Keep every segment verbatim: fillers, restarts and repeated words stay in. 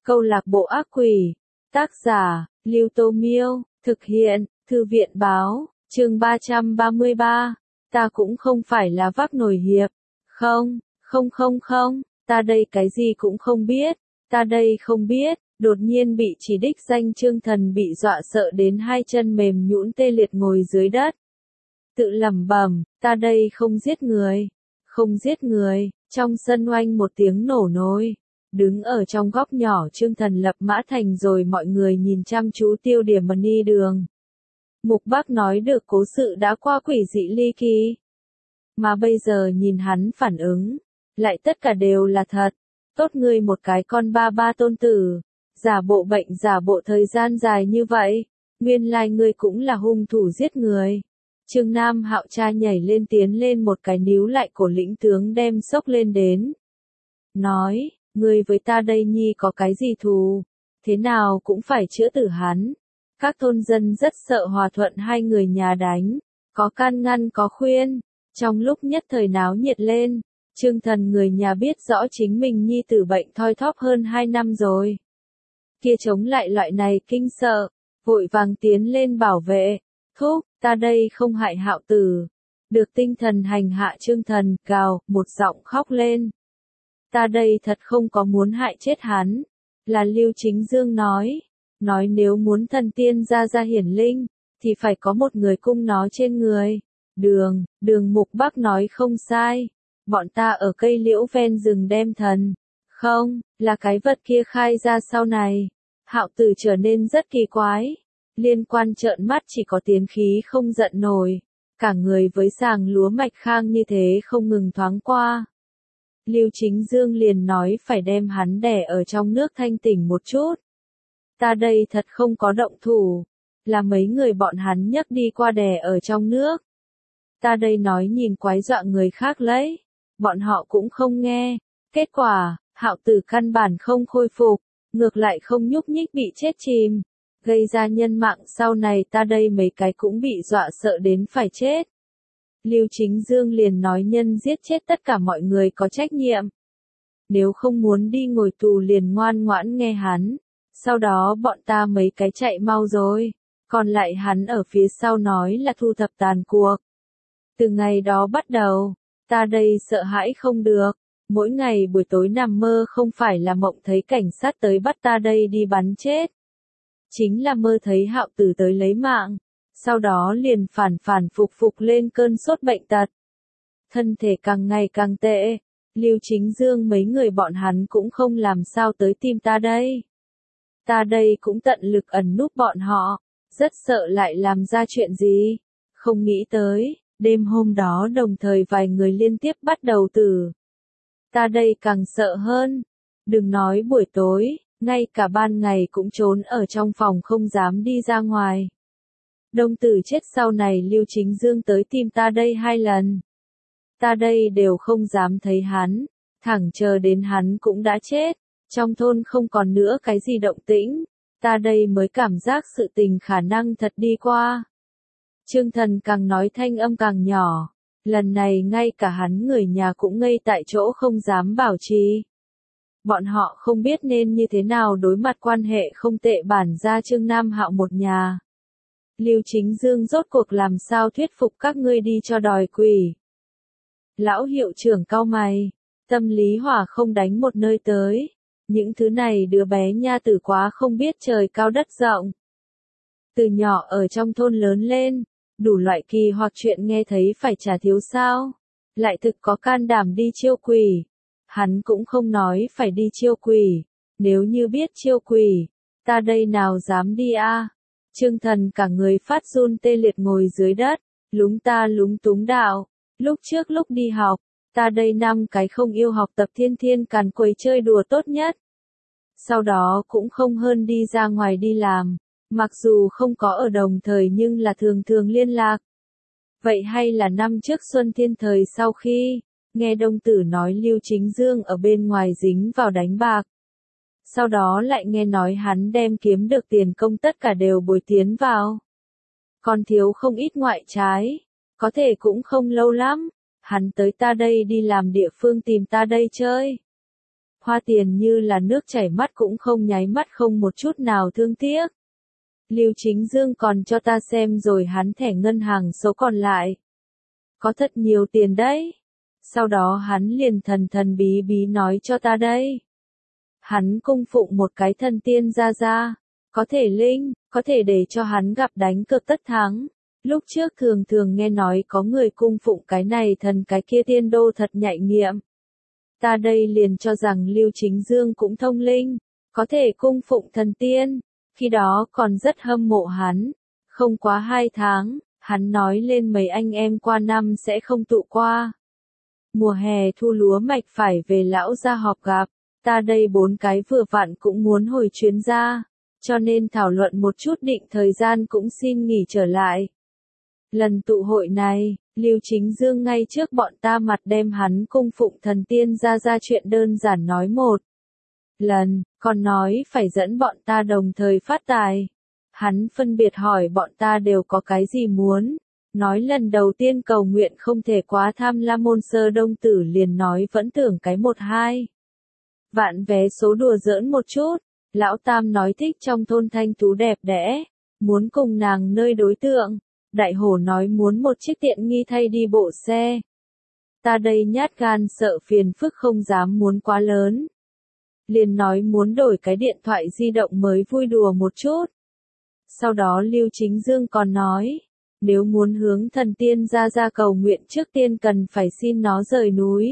Câu lạc bộ ác quỷ. Tác giả, Lưu Tô Miêu. Thực hiện, Thư viện Báo. Chương ba trăm ba mươi ba. Ta cũng không phải là vác nồi hiệp. Không, không không không, ta đây cái gì cũng không biết. Ta đây không biết. Đột nhiên bị chỉ đích danh Trương Thần bị dọa sợ đến hai chân mềm nhũn tê liệt ngồi dưới đất. Tự lẩm bẩm, ta đây không giết người. Không giết người. Trong sân oanh một tiếng nổ nồi. Đứng ở trong góc nhỏ Trương Thần lập mã thành rồi mọi người nhìn chăm chú tiêu điểm Mani Đường. Mục Bác nói được cố sự đã qua quỷ dị ly kỳ. Mà bây giờ nhìn hắn phản ứng, lại tất cả đều là thật. Tốt ngươi một cái con ba ba tôn tử, giả bộ bệnh giả bộ thời gian dài như vậy, nguyên lai ngươi cũng là hung thủ giết người. Trương Nam Hạo cha nhảy lên tiến lên một cái níu lại cổ lĩnh tướng đem xốc lên đến. Nói, ngươi với ta đây nhi có cái gì thù, thế nào cũng phải chữa tử hắn. Các thôn dân rất sợ hòa thuận hai người nhà đánh, có can ngăn có khuyên, trong lúc nhất thời náo nhiệt lên. Trương Thần người nhà biết rõ chính mình nhi tử bệnh thoi thóp hơn hai năm rồi. Kia chống lại loại này kinh sợ, vội vàng tiến lên bảo vệ. Thúc, ta đây không hại Hạo tử. Được tinh thần hành hạ Trương Thần, gào, một giọng khóc lên. Ta đây thật không có muốn hại chết hắn. Là Lưu Chính Dương nói. Nói nếu muốn thần tiên ra ra hiển linh, thì phải có một người cung nó trên người. Đường, đường Mục Bác nói không sai. Bọn ta ở cây liễu ven rừng đem thần. Không, là cái vật kia khai ra sau này. Hạo tử trở nên rất kỳ quái. Liên quan trợn mắt chỉ có tiến khí không giận nổi. Cả người với sàng lúa mạch khang như thế không ngừng thoáng qua. Lưu Chính Dương liền nói phải đem hắn đè ở trong nước thanh tỉnh một chút. Ta đây thật không có động thủ. Là mấy người bọn hắn nhấc đi qua đè ở trong nước. Ta đây nói nhìn quái dọa người khác lấy. Bọn họ cũng không nghe. Kết quả, Hạo tử căn bản không khôi phục. Ngược lại không nhúc nhích bị chết chìm. Gây ra nhân mạng sau này ta đây mấy cái cũng bị dọa sợ đến phải chết. Lưu Chính Dương liền nói nhân giết chết tất cả mọi người có trách nhiệm. Nếu không muốn đi ngồi tù liền ngoan ngoãn nghe hắn. Sau đó bọn ta mấy cái chạy mau rồi. Còn lại hắn ở phía sau nói là thu thập tàn cuộc. Từ ngày đó bắt đầu, ta đây sợ hãi không được. Mỗi ngày buổi tối nằm mơ không phải là mộng thấy cảnh sát tới bắt ta đây đi bắn chết. Chính là mơ thấy Hạo tử tới lấy mạng. Sau đó liền phản phản phục phục lên cơn sốt bệnh tật. Thân thể càng ngày càng tệ. Lưu Chính Dương mấy người bọn hắn cũng không làm sao tới tìm ta đây. Ta đây cũng tận lực ẩn núp bọn họ. Rất sợ lại làm ra chuyện gì. Không nghĩ tới, đêm hôm đó đồng thời vài người liên tiếp bắt đầu tử. Ta đây càng sợ hơn. Đừng nói buổi tối, ngay cả ban ngày cũng trốn ở trong phòng không dám đi ra ngoài. Đông tử chết sau này Lưu Chính Dương tới tìm ta đây hai lần. Ta đây đều không dám thấy hắn, thẳng chờ đến hắn cũng đã chết. Trong thôn không còn nữa cái gì động tĩnh, ta đây mới cảm giác sự tình khả năng thật đi qua. Trương Thần càng nói thanh âm càng nhỏ, lần này ngay cả hắn người nhà cũng ngây tại chỗ không dám bảo trì. Bọn họ không biết nên như thế nào đối mặt quan hệ không tệ bản gia Trương Nam Hạo một nhà. Lưu Chính Dương rốt cuộc làm sao thuyết phục các ngươi đi cho đòi quỷ. Lão hiệu trưởng cau mày, tâm lý hỏa không đánh một nơi tới. Những thứ này đứa bé nha tử quá không biết trời cao đất rộng. Từ nhỏ ở trong thôn lớn lên, đủ loại kỳ hoặc chuyện nghe thấy phải trả thiếu sao. Lại thực có can đảm đi chiêu quỷ. Hắn cũng không nói phải đi chiêu quỷ. Nếu như biết chiêu quỷ, ta đây nào dám đi a? À? Trương Thần cả người phát run tê liệt ngồi dưới đất, lúng ta lúng túng đạo. Lúc trước lúc đi học, ta đây năm cái không yêu học tập thiên thiên càn quấy chơi đùa tốt nhất. Sau đó cũng không hơn đi ra ngoài đi làm, mặc dù không có ở đồng thời nhưng là thường thường liên lạc. Vậy hay là năm trước Xuân Thiên thời sau khi, nghe Đông Tử nói Lưu Chính Dương ở bên ngoài dính vào đánh bạc. Sau đó lại nghe nói hắn đem kiếm được tiền công tất cả đều bồi tiến vào. Còn thiếu không ít ngoại trái, có thể cũng không lâu lắm, hắn tới ta đây đi làm địa phương tìm ta đây chơi. Hoa tiền như là nước chảy, mắt cũng không nháy mắt, không một chút nào thương tiếc. Lưu Chính Dương còn cho ta xem rồi hắn thẻ ngân hàng số còn lại. Có thật nhiều tiền đấy. Sau đó hắn liền thần thần bí bí nói cho ta đây. Hắn cung phụng một cái thần tiên ra ra. Có thể linh, có thể để cho hắn gặp đánh cược tất thắng. Lúc trước thường thường nghe nói có người cung phụng cái này thần cái kia tiên đô thật nhạy nghiệm. Ta đây liền cho rằng Lưu Chính Dương cũng thông linh, có thể cung phụng thần tiên, khi đó còn rất hâm mộ hắn. Không quá hai tháng, hắn nói lên mấy anh em qua năm sẽ không tụ qua. Mùa hè thu lúa mạch phải về lão gia họp gặp, ta đây bốn cái vừa vặn cũng muốn hồi chuyến ra, cho nên thảo luận một chút định thời gian cũng xin nghỉ trở lại. Lần tụ hội này, Lưu Chính Dương ngay trước bọn ta mặt đem hắn cung phụng thần tiên ra ra chuyện đơn giản nói một lần, còn nói phải dẫn bọn ta đồng thời phát tài. Hắn phân biệt hỏi bọn ta đều có cái gì muốn. Nói lần đầu tiên cầu nguyện không thể quá tham lam, môn sơ đông tử liền nói vẫn tưởng cái một hai vạn vé số đùa giỡn một chút. Lão Tam nói thích trong thôn thanh tú đẹp đẽ, muốn cùng nàng nơi đối tượng. Đại hổ nói muốn một chiếc tiện nghi thay đi bộ xe. Ta đây nhát gan sợ phiền phức không dám muốn quá lớn. Liền nói muốn đổi cái điện thoại di động mới vui đùa một chút. Sau đó Lưu Chính Dương còn nói, nếu muốn hướng thần tiên ra ra cầu nguyện trước tiên cần phải xin nó rời núi.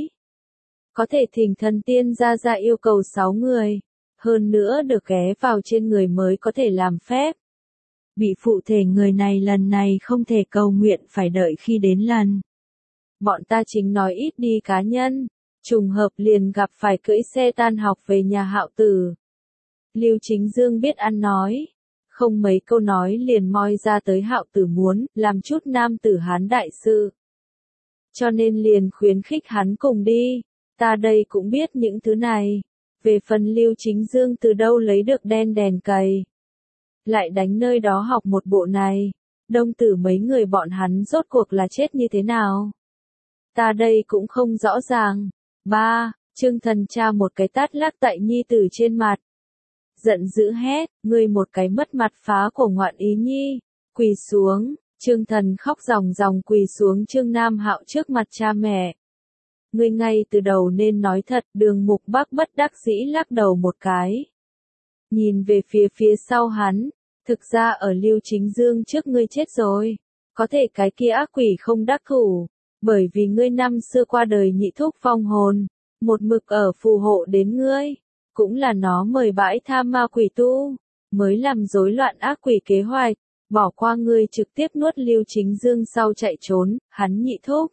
Có thể thỉnh thần tiên ra ra yêu cầu sáu người, hơn nữa được ghé vào trên người mới có thể làm phép. Bị phụ thể người này lần này không thể cầu nguyện, phải đợi khi đến lần. Bọn ta chính nói ít đi cá nhân, trùng hợp liền gặp phải cưỡi xe tan học về nhà Hạo Tử. Lưu Chính Dương biết ăn nói, không mấy câu nói liền moi ra tới Hạo Tử muốn làm chút nam tử Hán đại sự. Cho nên liền khuyến khích hắn cùng đi, ta đây cũng biết những thứ này. Về phần Lưu Chính Dương từ đâu lấy được đen đèn cày, lại đánh nơi đó học một bộ này, đông tử mấy người bọn hắn rốt cuộc là chết như thế nào? Ta đây cũng không rõ ràng. Ba, Trương Thần cha một cái tát lắc tại nhi tử trên mặt. Giận dữ hét, ngươi một cái mất mặt phá của ngoạn ý nhi, quỳ xuống. Trương Thần khóc ròng ròng quỳ xuống Trương Nam Hạo trước mặt cha mẹ. Ngươi ngay từ đầu nên nói thật. Đường Mục Bắc bất đắc dĩ lắc đầu một cái. Nhìn về phía phía sau hắn, thực ra ở Lưu Chính Dương trước ngươi chết rồi, có thể cái kia ác quỷ không đắc thủ, bởi vì ngươi năm xưa qua đời nhị thúc vong hồn, một mực ở phù hộ đến ngươi, cũng là nó mời bãi tham ma quỷ tu, mới làm rối loạn ác quỷ kế hoạch, bỏ qua ngươi trực tiếp nuốt Lưu Chính Dương sau chạy trốn, hắn nhị thúc.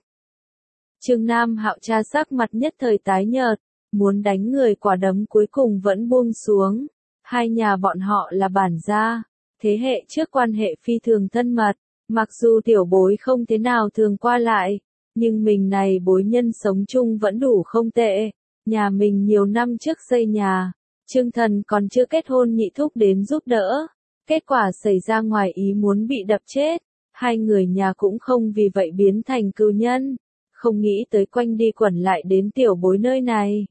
Trương Nam Hạo cha sắc mặt nhất thời tái nhợt, muốn đánh người quả đấm cuối cùng vẫn buông xuống. Hai nhà bọn họ là bản gia, thế hệ trước quan hệ phi thường thân mật, mặc dù tiểu bối không thế nào thường qua lại, nhưng mình này bối nhân sống chung vẫn đủ không tệ. Nhà mình nhiều năm trước xây nhà, Trương Thần còn chưa kết hôn nhị thúc đến giúp đỡ, kết quả xảy ra ngoài ý muốn bị đập chết, hai người nhà cũng không vì vậy biến thành cừu nhân, không nghĩ tới quanh đi quẩn lại đến tiểu bối nơi này.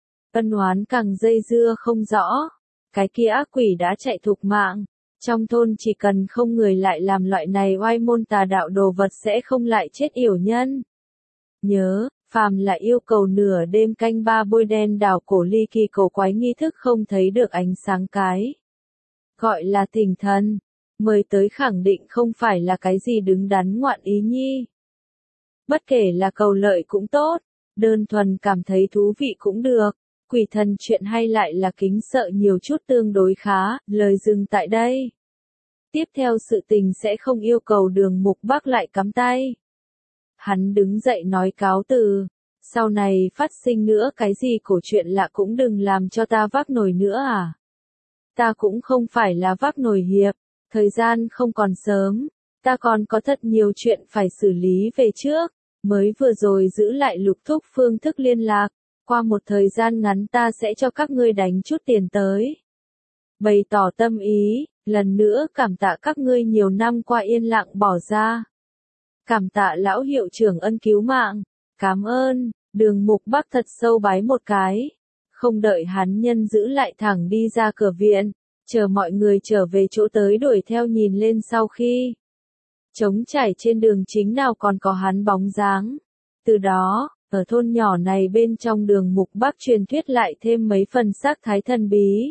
Ân oán càng dây dưa không rõ. Cái kia ác quỷ đã chạy thục mạng, trong thôn chỉ cần không người lại làm loại này oai môn tà đạo đồ vật sẽ không lại chết yểu nhân. Nhớ, phàm là yêu cầu nửa đêm canh ba bôi đen đảo cổ ly kỳ cổ quái nghi thức không thấy được ánh sáng cái. Gọi là thỉnh thần, mời tới khẳng định không phải là cái gì đứng đắn ngoạn ý nhi. Bất kể là cầu lợi cũng tốt, đơn thuần cảm thấy thú vị cũng được. Quỷ thần chuyện hay lại là kính sợ nhiều chút tương đối khá, lời dừng tại đây. Tiếp theo sự tình sẽ không yêu cầu Đường Mục Bắc lại cắm tay. Hắn đứng dậy nói cáo từ, sau này phát sinh nữa cái gì cổ chuyện lạ cũng đừng làm cho ta vác nồi nữa à. Ta cũng không phải là vác nồi hiệp, thời gian không còn sớm, ta còn có thật nhiều chuyện phải xử lý về trước, mới vừa rồi giữ lại Lục Thúc phương thức liên lạc. Qua một thời gian ngắn ta sẽ cho các ngươi đánh chút tiền tới. Bày tỏ tâm ý, lần nữa cảm tạ các ngươi nhiều năm qua yên lặng bỏ ra. Cảm tạ lão hiệu trưởng ân cứu mạng. Cảm ơn, Đường Mục Bắc thật sâu bái một cái. Không đợi hắn nhân giữ lại thẳng đi ra cửa viện, chờ mọi người trở về chỗ tới đuổi theo nhìn lên sau khi. Trống trải trên đường chính nào còn có hắn bóng dáng. Từ đó, ở thôn nhỏ này bên trong đường mục Bắc truyền thuyết lại thêm mấy phần sắc thái thần bí.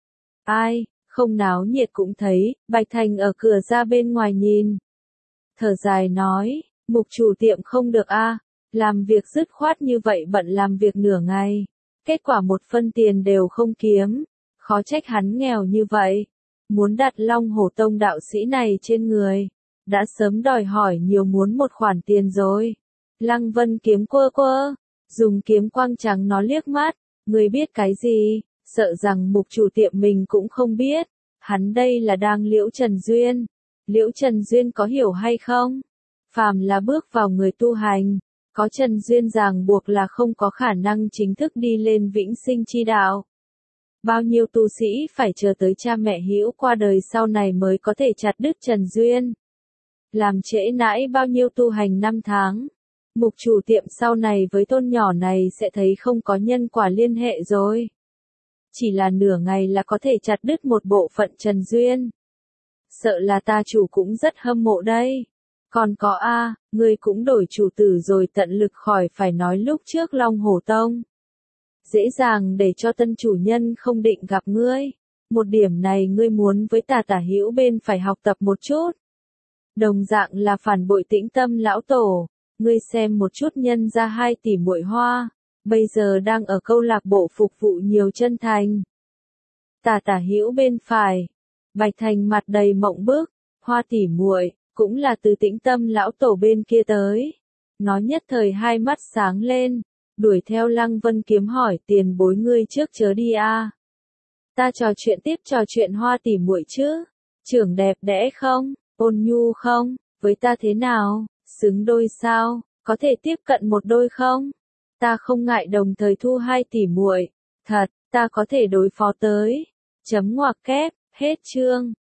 Ai, không náo nhiệt cũng thấy, Bạch Thành ở cửa ra bên ngoài nhìn. Thở dài nói, mục chủ tiệm không được a, làm việc dứt khoát như vậy bận làm việc nửa ngày. Kết quả một phân tiền đều không kiếm, khó trách hắn nghèo như vậy. Muốn đặt Long Hổ Tông đạo sĩ này trên người, đã sớm đòi hỏi nhiều muốn một khoản tiền rồi. Lăng Vân kiếm quơ quơ, dùng kiếm quang trắng nó liếc mắt, người biết cái gì, sợ rằng mục chủ tiệm mình cũng không biết. Hắn đây là đang Liễu Trần Duyên. Liễu Trần Duyên có hiểu hay không? Phàm là bước vào người tu hành, có Trần Duyên ràng buộc là không có khả năng chính thức đi lên vĩnh sinh chi đạo. Bao nhiêu tu sĩ phải chờ tới cha mẹ hữu qua đời sau này mới có thể chặt đứt Trần Duyên. Làm trễ nãi bao nhiêu tu hành năm tháng. Mục chủ tiệm sau này với tôn nhỏ này sẽ thấy không có nhân quả liên hệ rồi. Chỉ là nửa ngày là có thể chặt đứt một bộ phận Trần Duyên. Sợ là ta chủ cũng rất hâm mộ đây. Còn có a, ngươi cũng đổi chủ tử rồi tận lực khỏi phải nói lúc trước Long Hổ Tông. Dễ dàng để cho tân chủ nhân không định gặp ngươi. Một điểm này ngươi muốn với tà tả hữu bên phải học tập một chút. Đồng dạng là phản bội Tĩnh Tâm lão tổ. Ngươi xem một chút nhân ra hai tỷ muội Hoa, bây giờ đang ở câu lạc bộ phục vụ nhiều chân thành. Tà tả hữu bên phải, Bạch Thành mặt đầy mộng bức, Hoa tỷ muội cũng là từ Tĩnh Tâm lão tổ bên kia tới. Nó nhất thời hai mắt sáng lên, đuổi theo Lăng Vân kiếm hỏi tiền bối ngươi trước chớ đi a. Ta trò chuyện tiếp trò chuyện Hoa tỷ muội chứ, trưởng đẹp đẽ không, ôn nhu không, với ta thế nào? Xứng đôi sao, có thể tiếp cận một đôi không? Ta không ngại đồng thời thu hai tỷ muội, thật, ta có thể đối phó tới. Chấm ngoặc kép, hết chương.